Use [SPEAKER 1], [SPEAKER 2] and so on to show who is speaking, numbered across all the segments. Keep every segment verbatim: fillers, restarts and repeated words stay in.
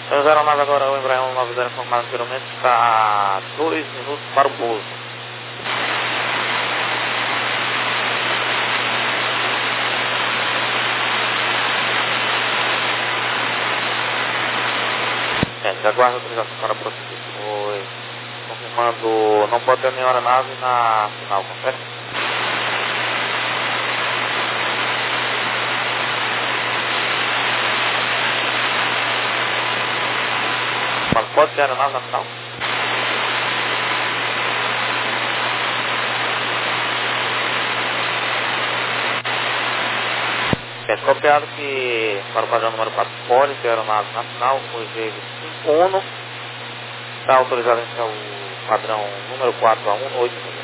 [SPEAKER 1] As aeronaves agora, o Embraer nove zero informado anteriormente, está a dois minutos para o pouso. É, aguarda a autorização para prosseguir. Foi confirmando, não pode ter nenhuma aeronave na final, confere? Mas pode ter aeronave na final? É copiado que para o padrão número quatro pode ter aeronave na final, o G cinco Uno está autorizado em o padrão número quatro a um oito mil.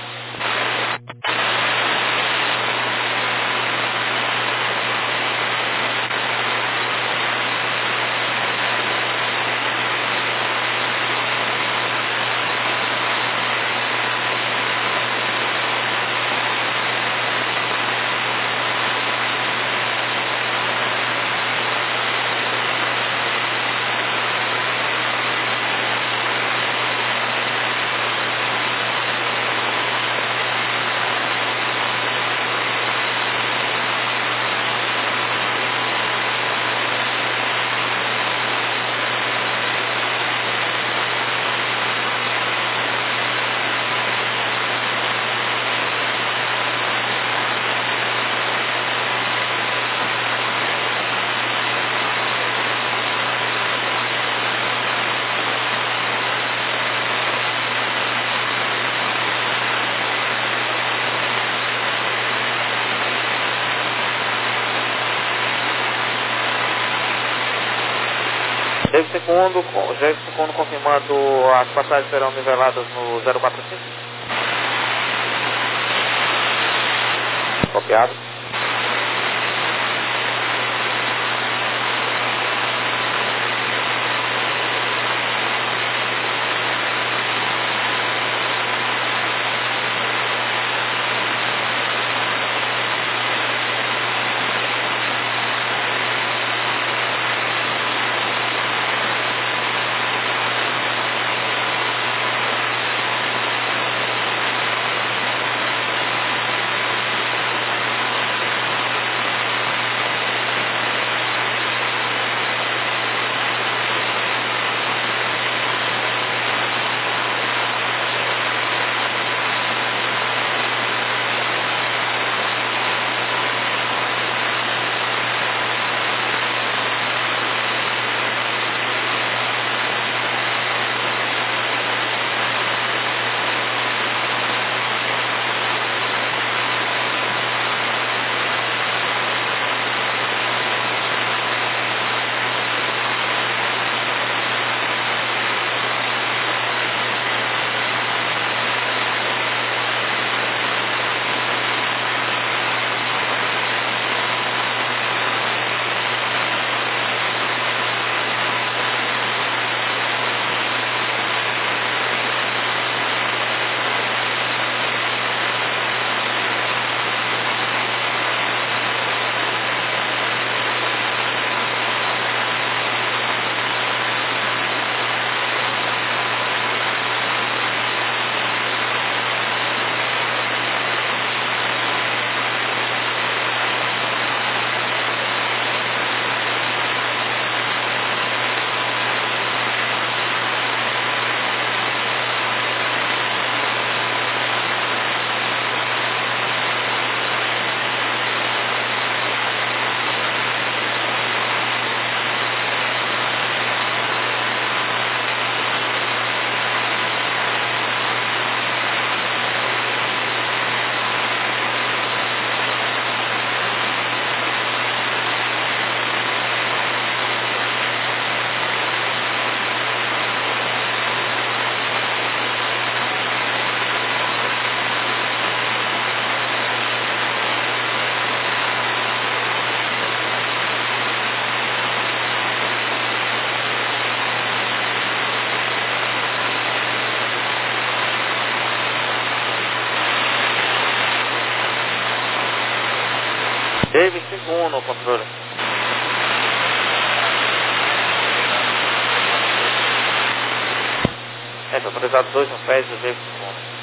[SPEAKER 1] G segundo, G segundo confirmando as passagens serão niveladas no zero quatro cinco. Copiado. David cinco um no controle. autorizado dois no pés do veículo cinco um.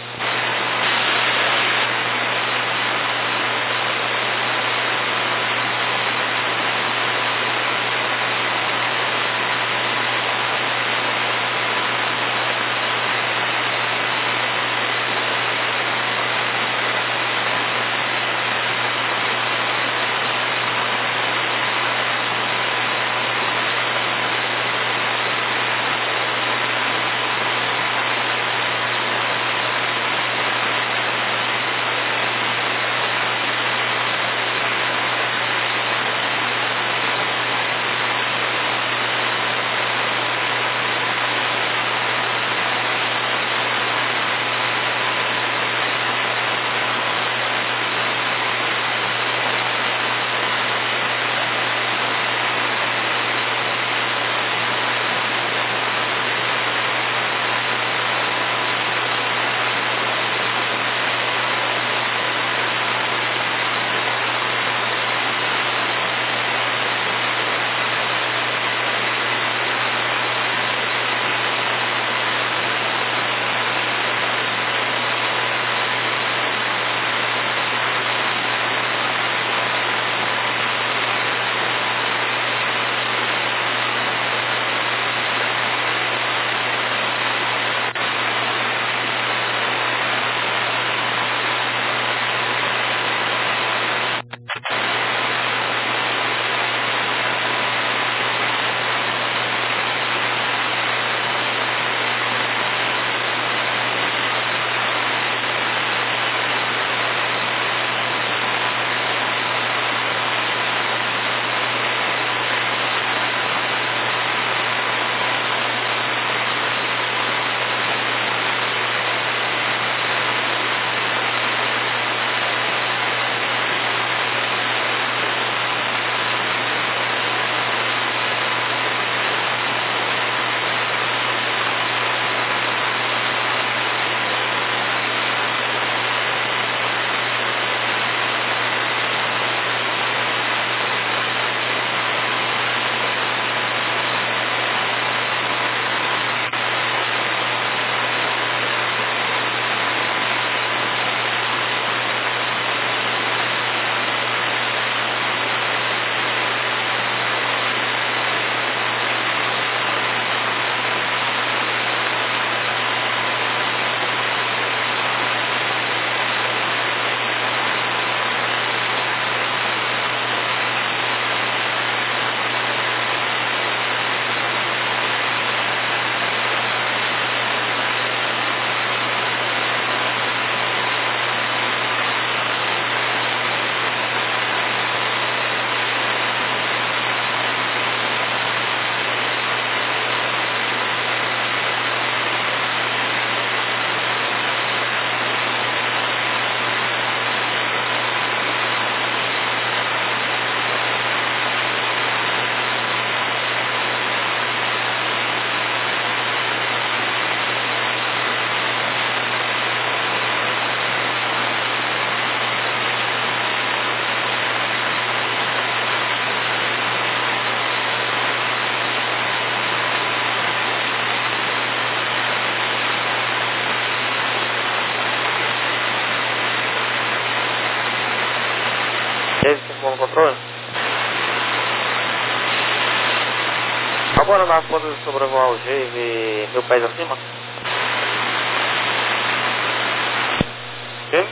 [SPEAKER 1] Teve cinco um no controle. Agora nas pontas de sobrevoar o G e ver mil pés acima. Ok?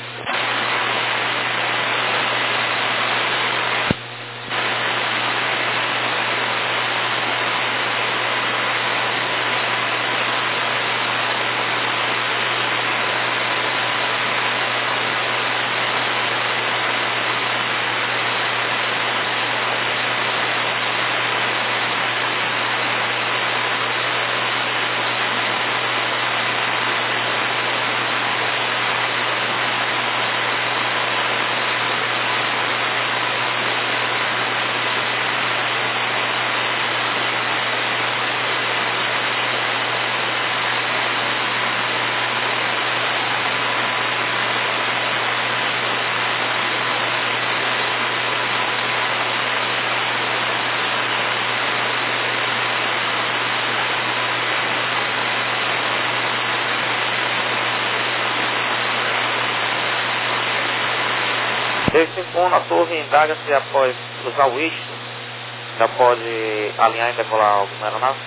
[SPEAKER 1] David cinco um, a torre indaga-se após cruzar o eixo. Já pode alinhar e decolar alguma aeronave?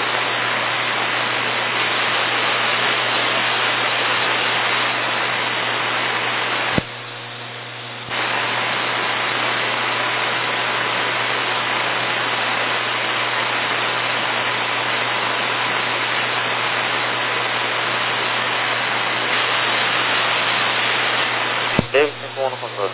[SPEAKER 1] David cinco um no controle.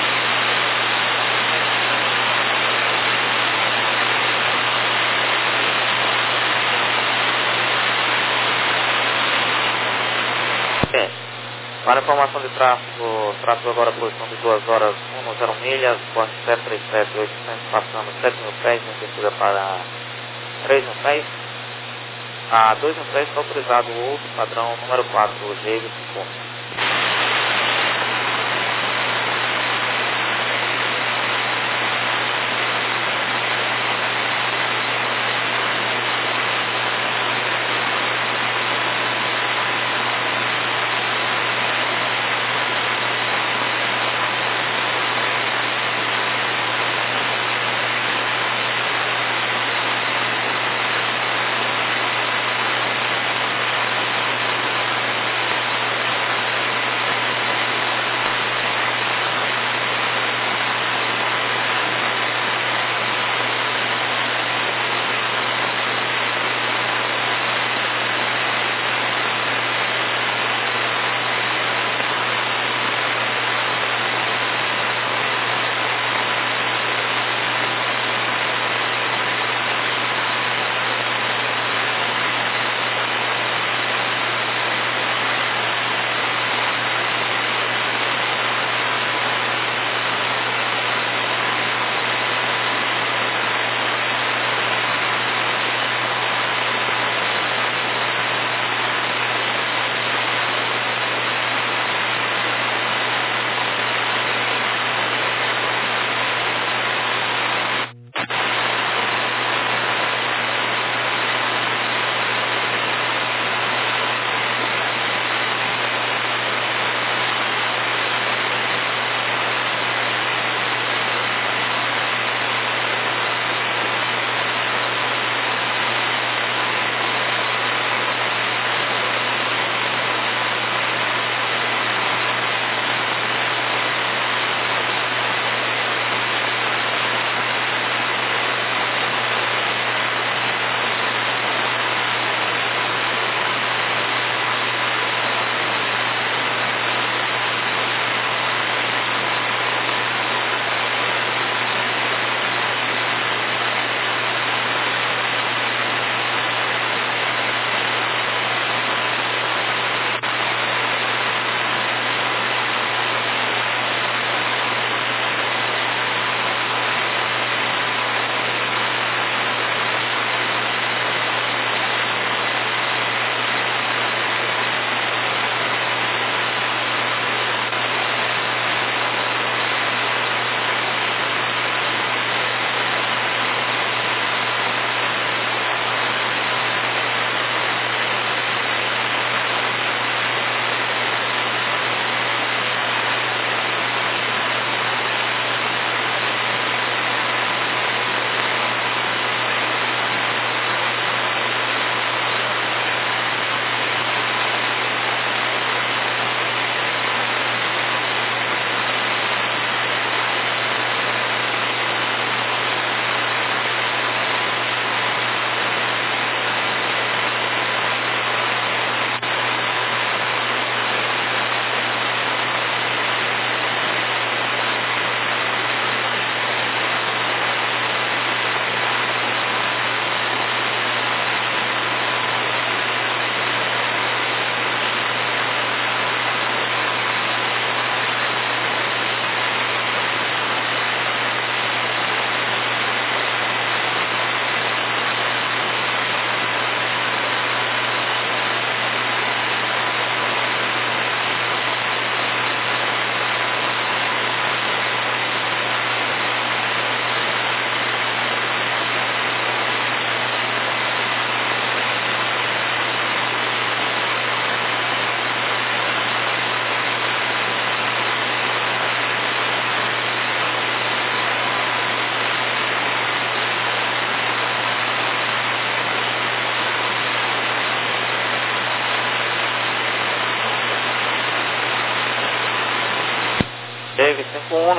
[SPEAKER 1] Bem, para informação de tráfego, tráfego agora posição de duas horas, zero milhas, corte sete três sete, oitocentos, passando sete mil pés, em descida para três mil pés. A dois mil pés está autorizado o outro padrão número quatro, o G cinco um.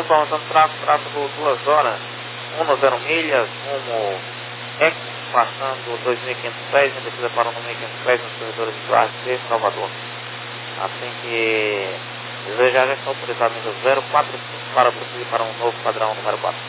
[SPEAKER 1] informação de tráfego, tráfego duas horas, zero milhas, rumo X, passando dois mil e quinhentos pés, em descida para um mil e quinhentos pés nos corredores de Duarte C, Salvador. Assim que desejar, já está autorizado nível zero quatro cinco para prosseguir para um novo padrão número quatro.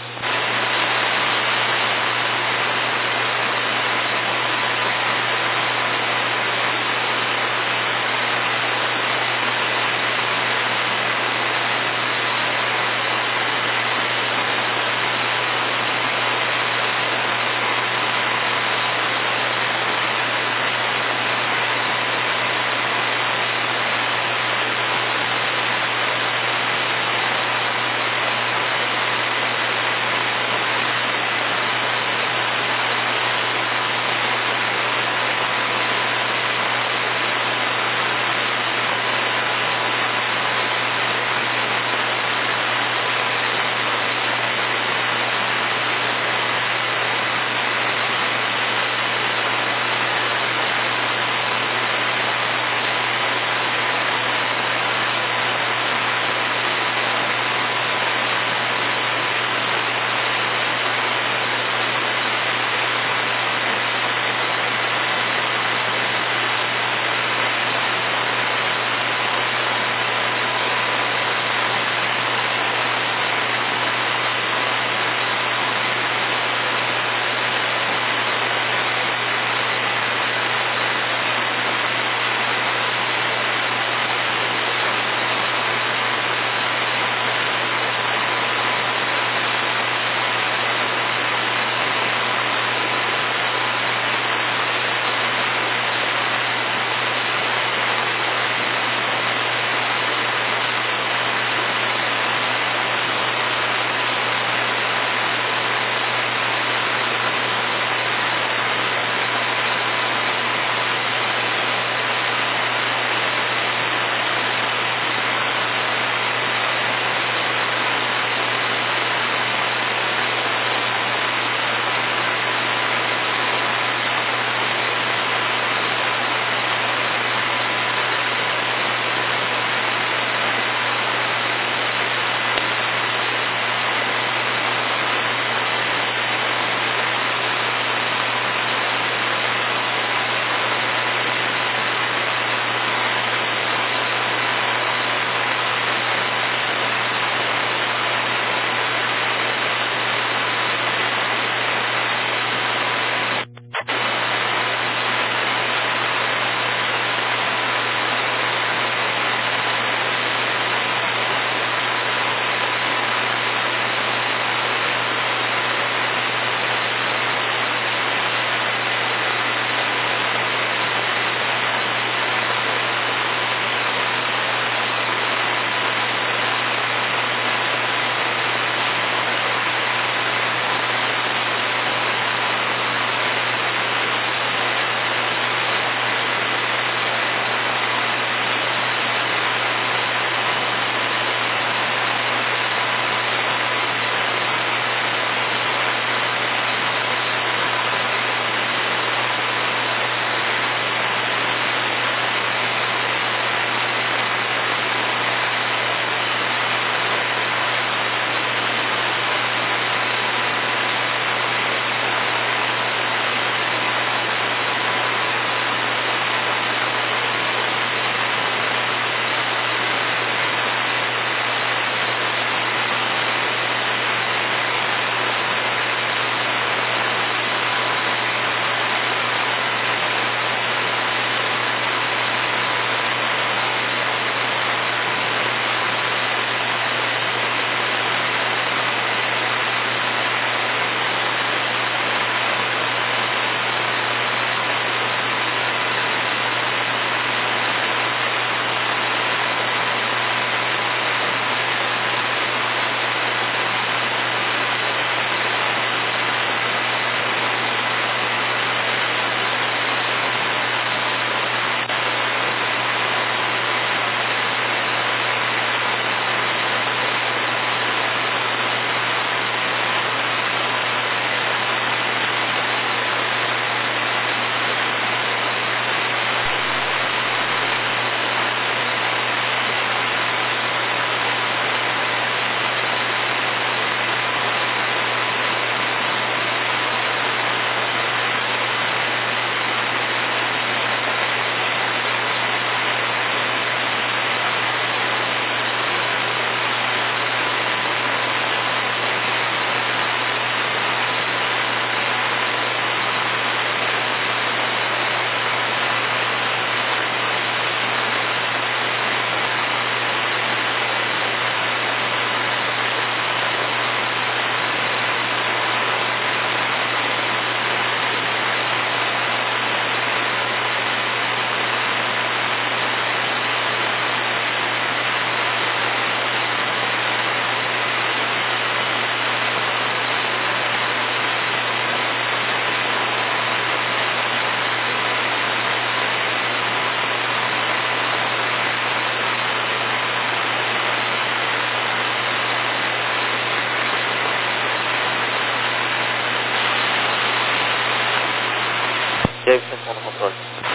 [SPEAKER 1] David cinco um no controle.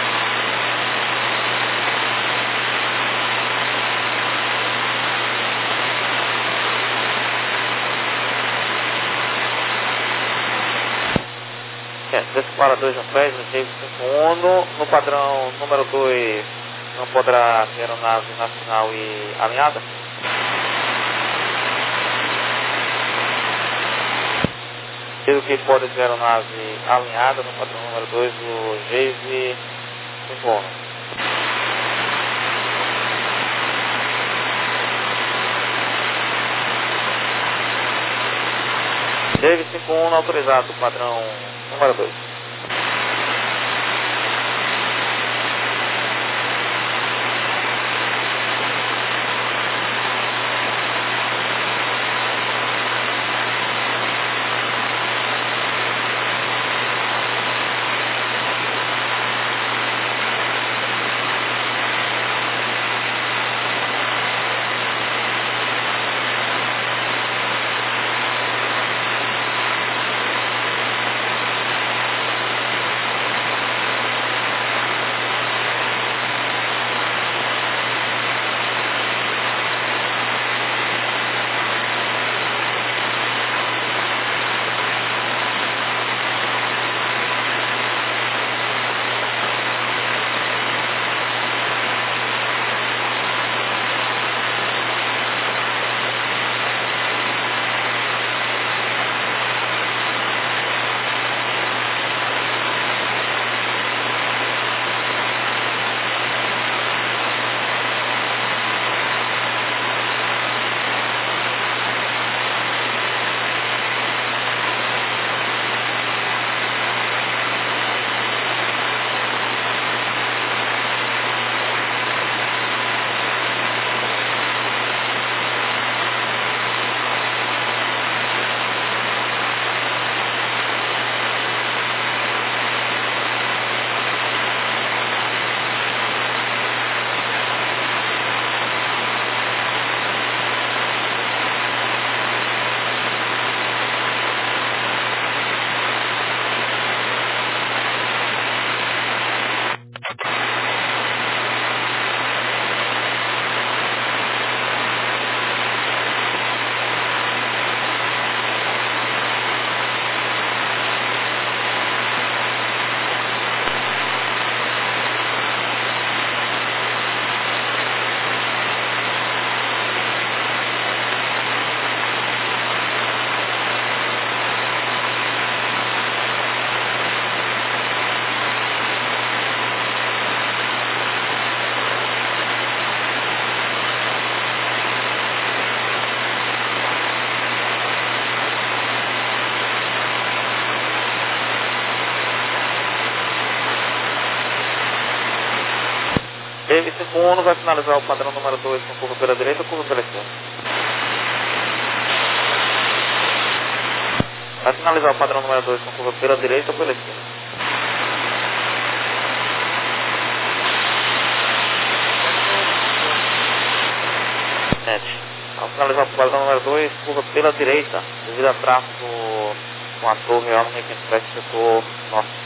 [SPEAKER 1] É, desce para dois no prédio, David cinco um, no, no padrão número dois não poderá ter aeronave nacional e alinhada. Digo que pode ter aeronave alinhada no padrão número dois do David cinco um. David cinco um autorizado, padrão número dois. David cinco um vai finalizar o padrão número dois com curva pela direita ou curva pela esquerda? Vai finalizar o padrão número dois com curva pela direita ou pela esquerda? sete. Ao finalizar o padrão número dois, curva pela direita, devido a tráfego com a torre Omni Express setor norte.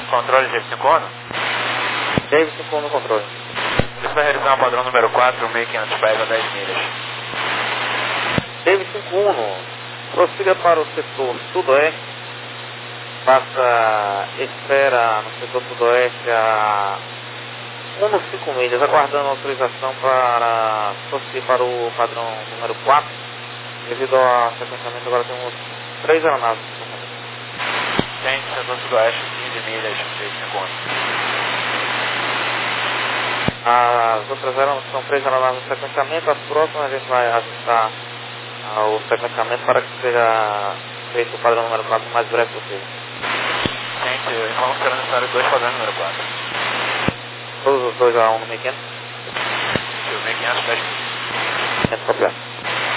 [SPEAKER 2] Controle David cinco um.
[SPEAKER 1] David cinco um no controle.
[SPEAKER 2] Isso vai realizar um padrão número quatro, mil e quinhentos pés a dez milhas.
[SPEAKER 1] David cinco um, prossiga para o setor sudoeste, faça espera no setor sudoeste a um vírgula cinco milhas, aguardando autorização para prosseguir para o padrão número quatro. Devido ao sequenciamento, agora temos três aeronaves.
[SPEAKER 2] Tem setor sudoeste, quinze milhas, David cinco um.
[SPEAKER 1] As outras aeronaves são três aeronaves no sequenciamento, as próximas a gente vai ajustar o sequenciamento para que seja feito o padrão número quatro o mais breve possível.
[SPEAKER 2] Gente, vamos ser necessário dois padrões número quatro.
[SPEAKER 1] Todos os dois a um no mil e quinhentos?
[SPEAKER 2] mil e quinhentos, dez milhas.
[SPEAKER 1] Sem problema.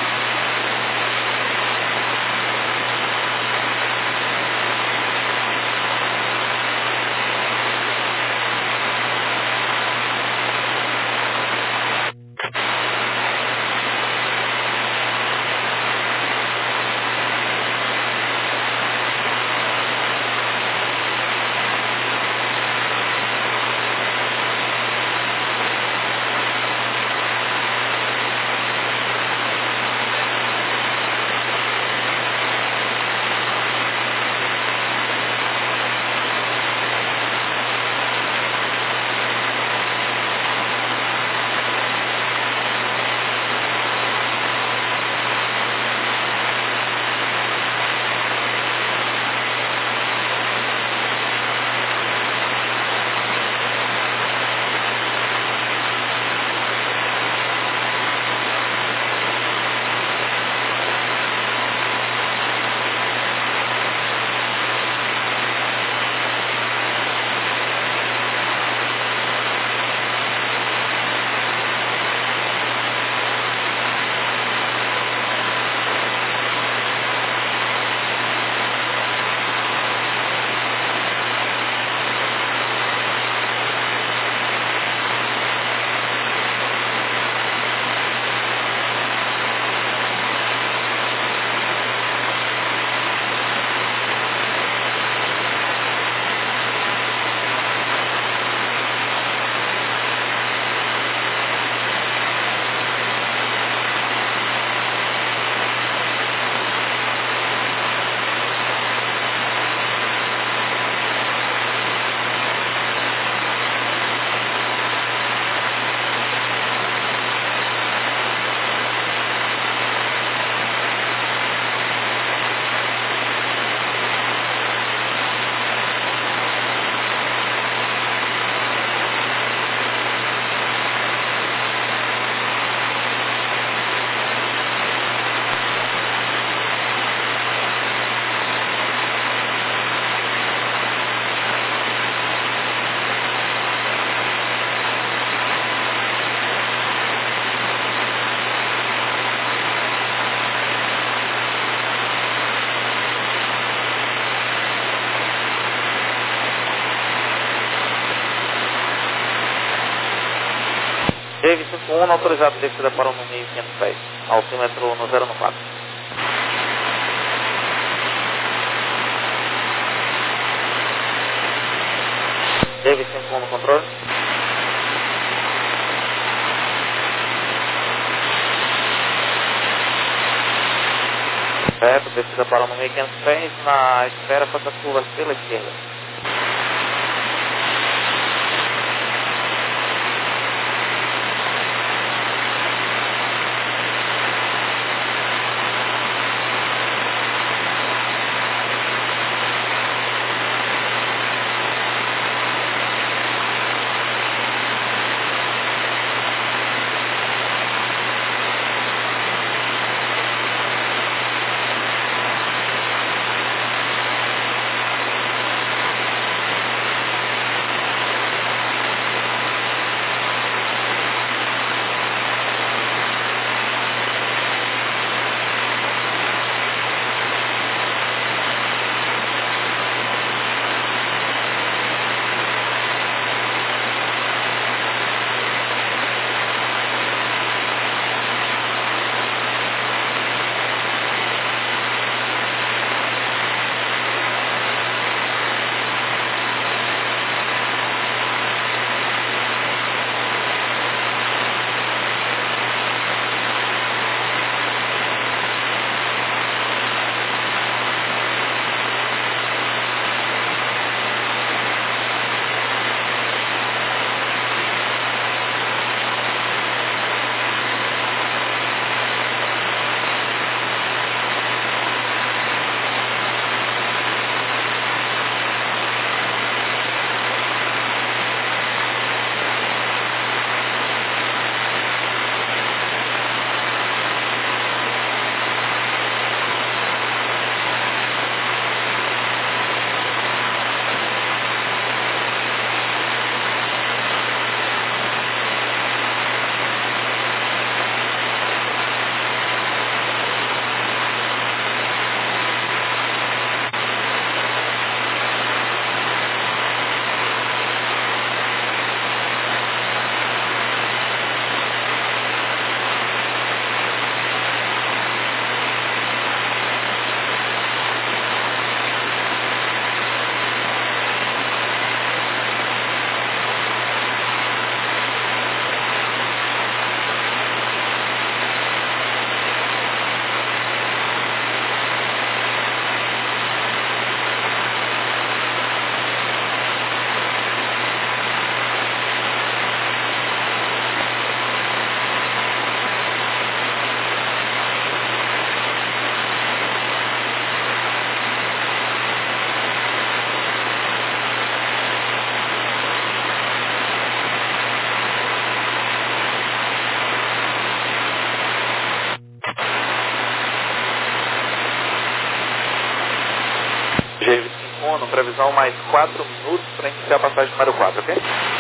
[SPEAKER 1] David cinco um, autorizado descida para o mil e quinhentos pés, altímetro no zero quatro. David cinco um no controle. Certo, descida para o mil e quinhentos pés, na espera faça as curvas pela esquerda.
[SPEAKER 3] previsão mais quatro minutos para iniciar a passagem número quatro, ok?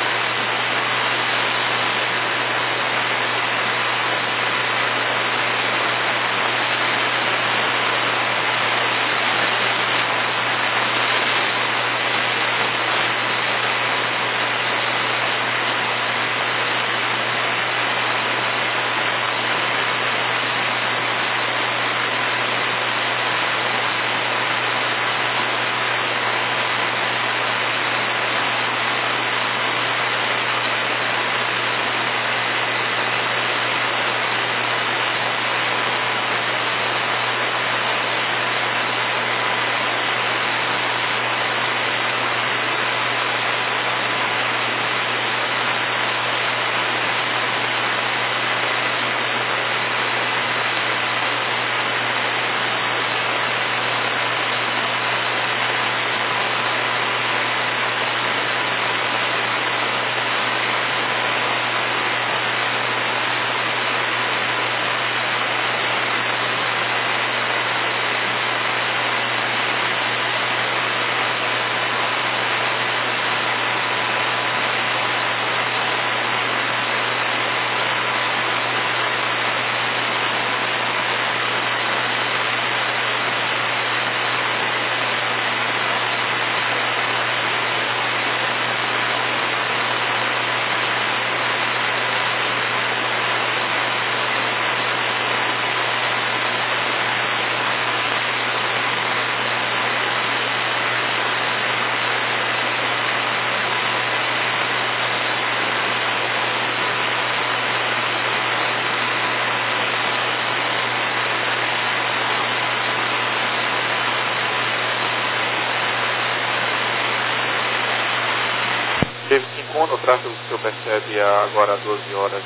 [SPEAKER 3] David Cinquano, o tráfego que o senhor percebe agora às doze horas,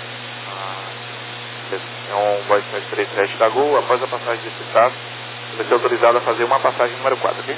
[SPEAKER 3] é um Voice sete três sete da Gol. Após a passagem desse tráfego, você vai ser autorizado a fazer uma passagem número quatro, ok?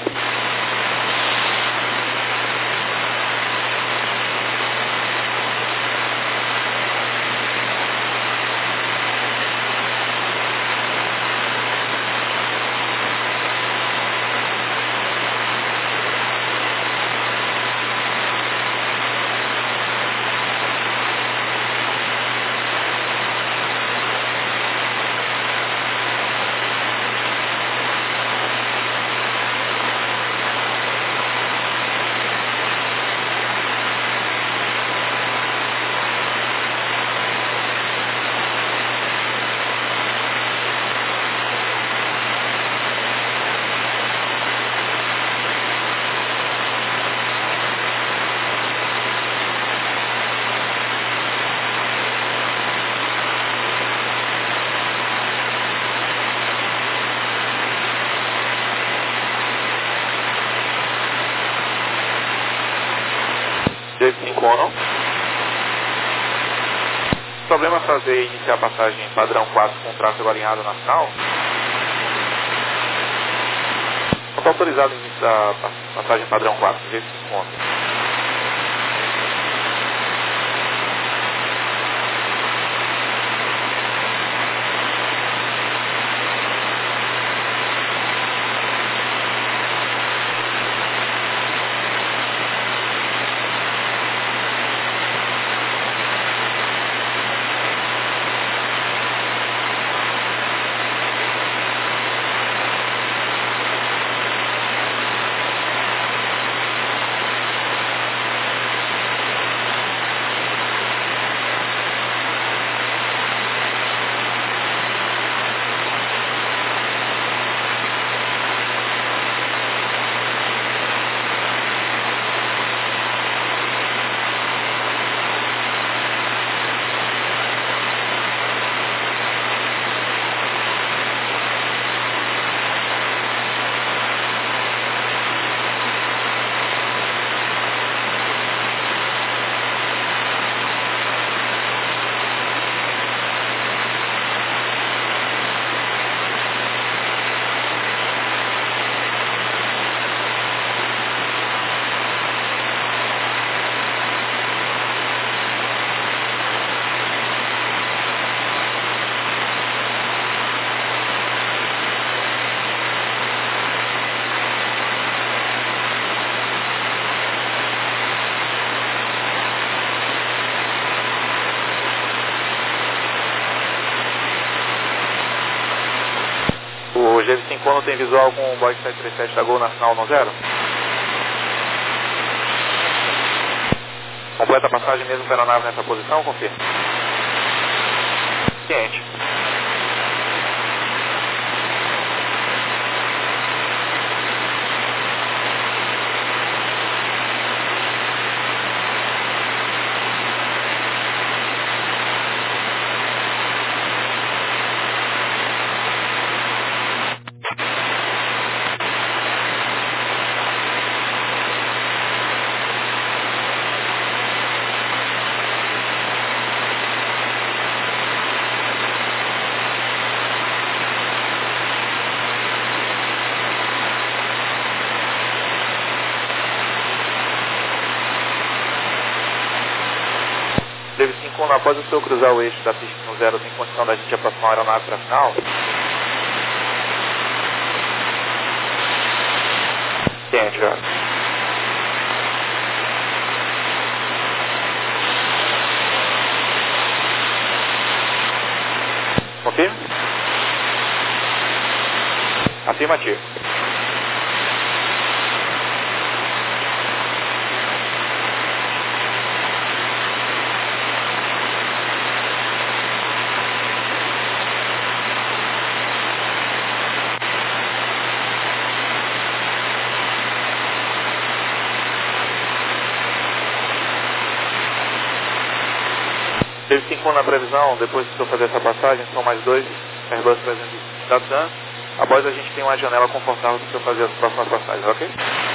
[SPEAKER 3] David Cinquano. Problema fazer iniciar a passagem padrão quatro com tráfego alinhado nacional? Não está autorizado a iniciar a passagem padrão quatro, David Cinquano. David cinco um tem visual com o Boeing sete três sete da Gol na final um zero? Completa a passagem mesmo com a aeronave nessa posição, confirma. Ciente. David cinco um, após o senhor cruzar o eixo da pista no zero, tem condição da gente aproximar a aeronave para a final? Ciente, já. Confirma? Afirmativo. David cinco um na previsão, depois que eu fazer essa passagem, são mais dois Airbus trezentos e vinte da TAM. Após a gente tem uma janela confortável para eu fazer as próximas passagens, ok?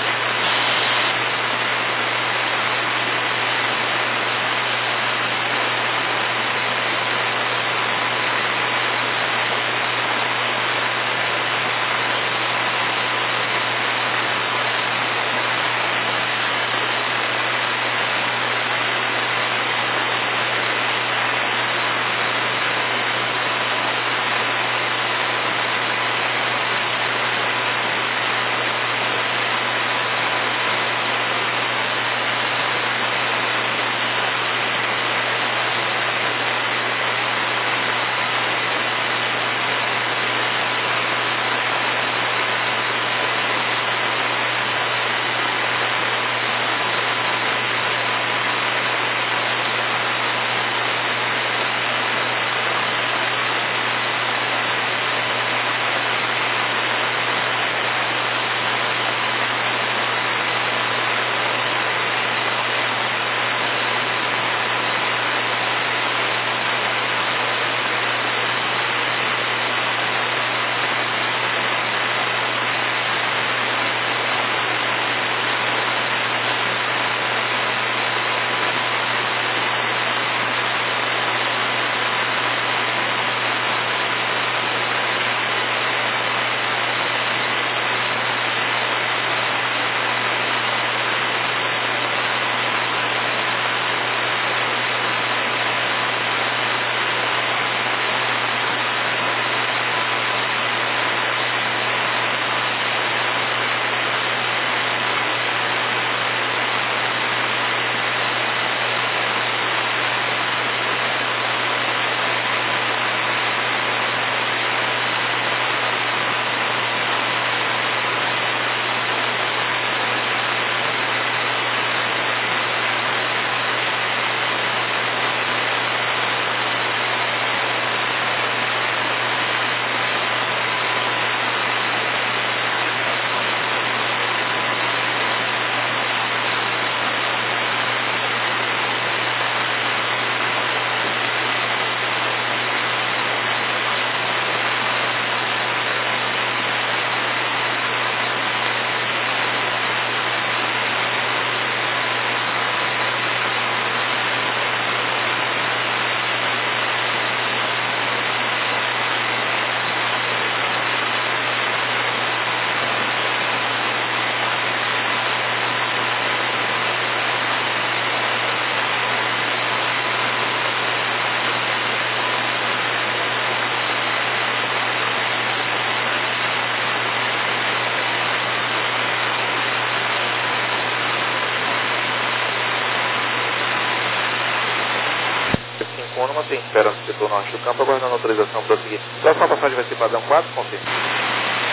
[SPEAKER 3] Uma tem espera no setor norte do campo, aguardando autorização para o seguinte. Próxima passagem vai ser padrão quatro, confirma.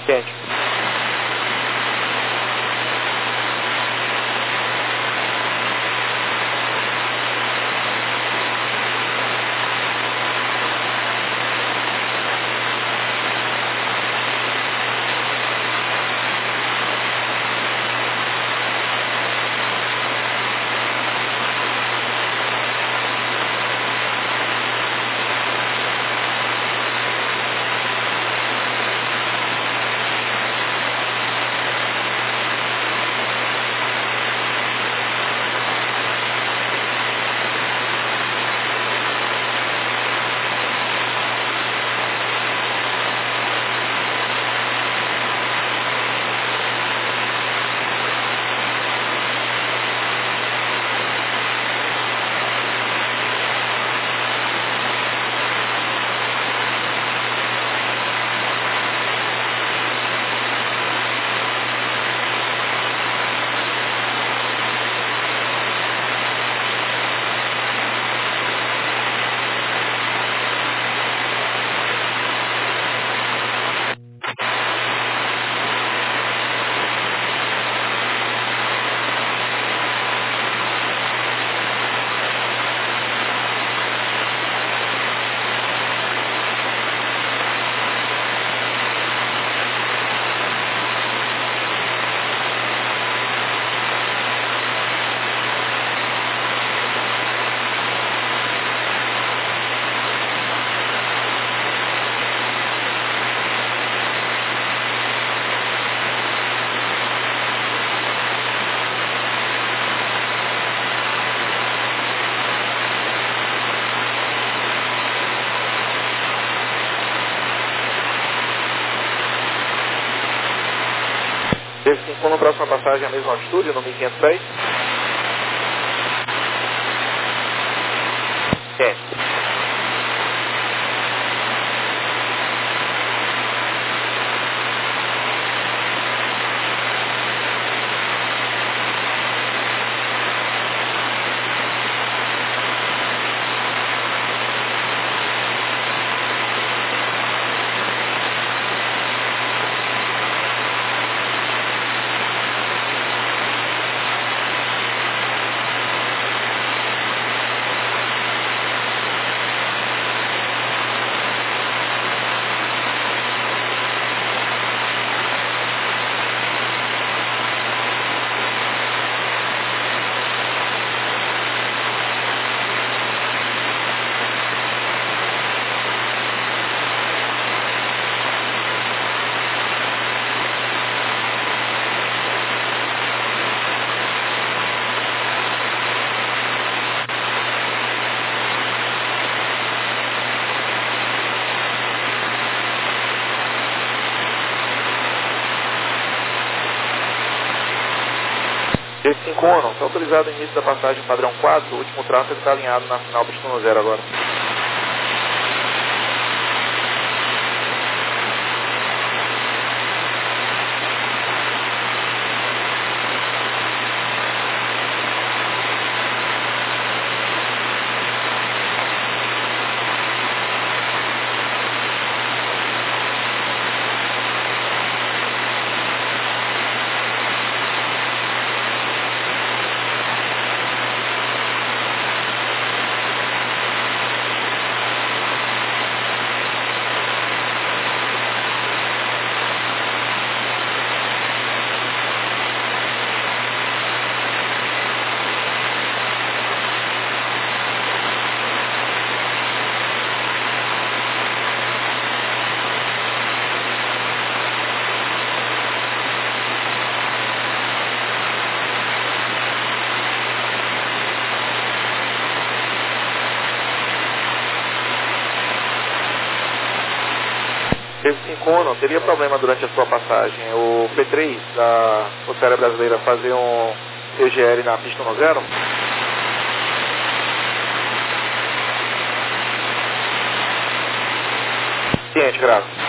[SPEAKER 3] Ciente. D cinco na próxima passagem a mesma altitude, no mil e quinhentos pés. Ciente. D cinco um, está autorizado o início da passagem padrão quatro, o último tráfego está alinhado na final pistão zero agora. D cinco um, não teria problema durante a sua passagem o P três da Rodoviária Brasileira fazer um E G L na pista no zero? Ciente, grave.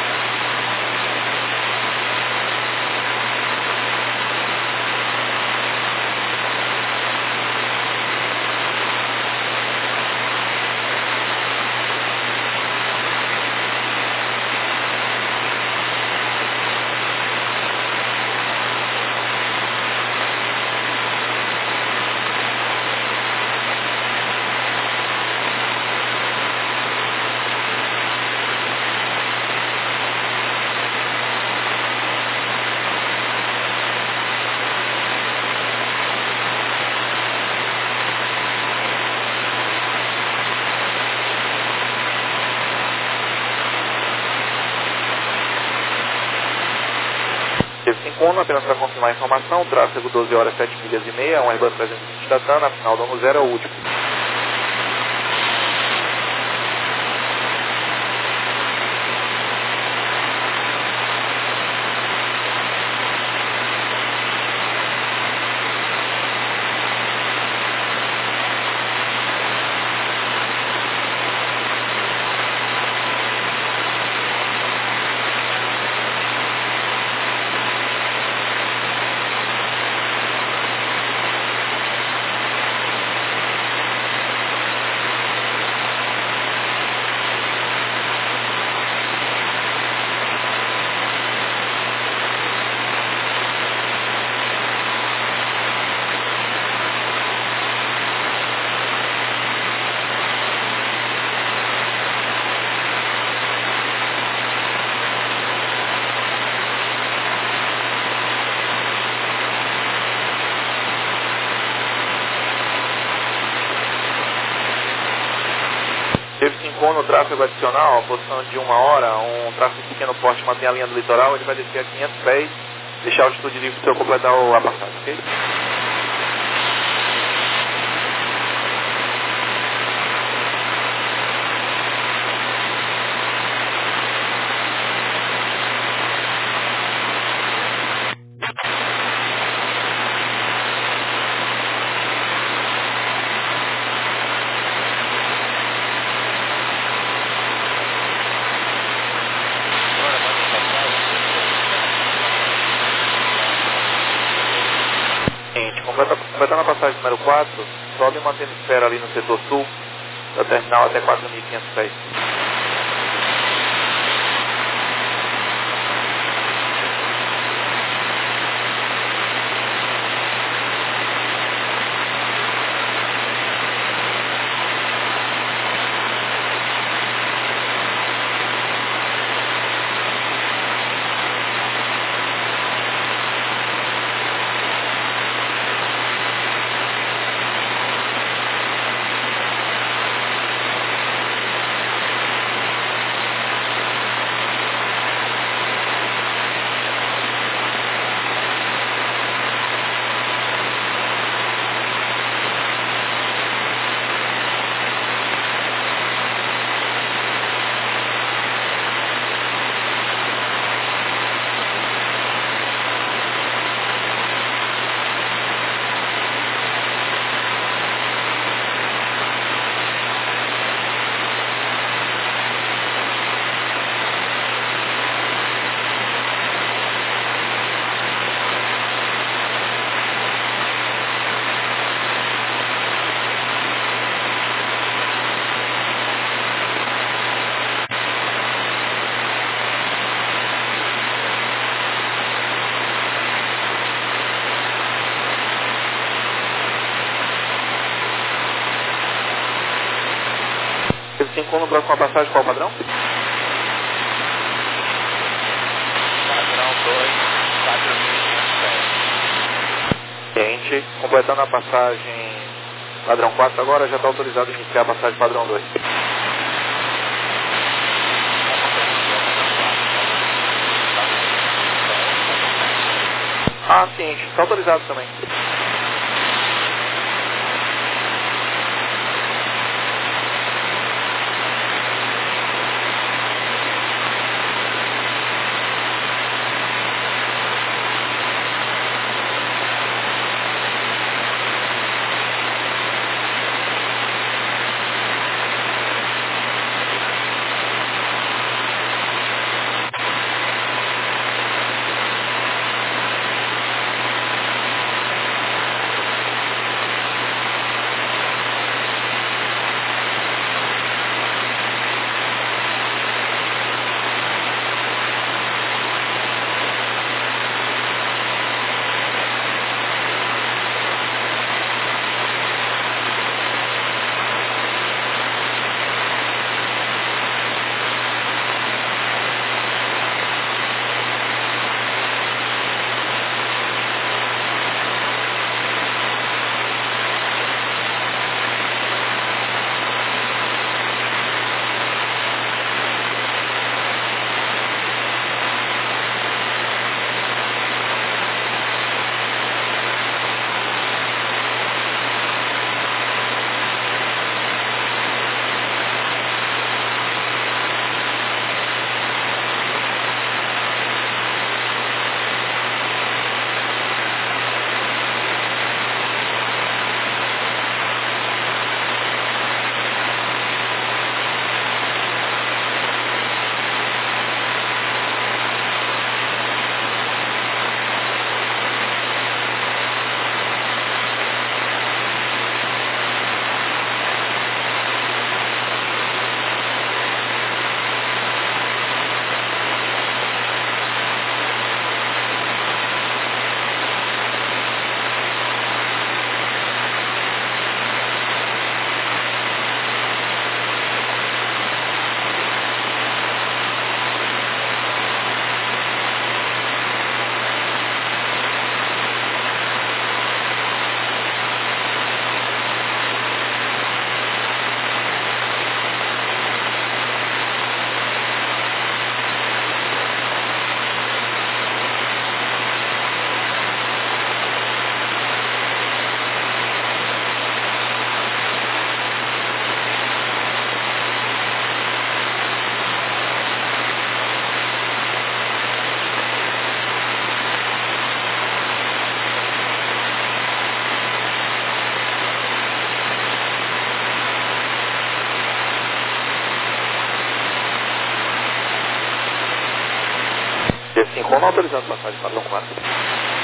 [SPEAKER 3] cinco um, apenas para confirmar a informação, tráfego doze horas, sete milhas e meia, um Airbus trezentos e vinte da TAM, na final do ano zero é o último. No tráfego adicional, a posição de uma hora, um tráfego de pequeno porte mantém a linha do litoral, ele vai descer a quinhentos pés, deixar a altitude livre para eu completar a passagem, ok? Completando a passagem número quatro, sobe e mantendo espera ali no setor sul da terminal até quatro mil e quinhentos pés. cinco no próximo passagem, qual o padrão?
[SPEAKER 2] Padrão dois, quatro mil e
[SPEAKER 3] Gente, completando a passagem padrão quatro agora, já está autorizado a iniciar a passagem padrão dois. Ah, sim, está autorizado também. Descincrono autorizando passagem padrão quatro.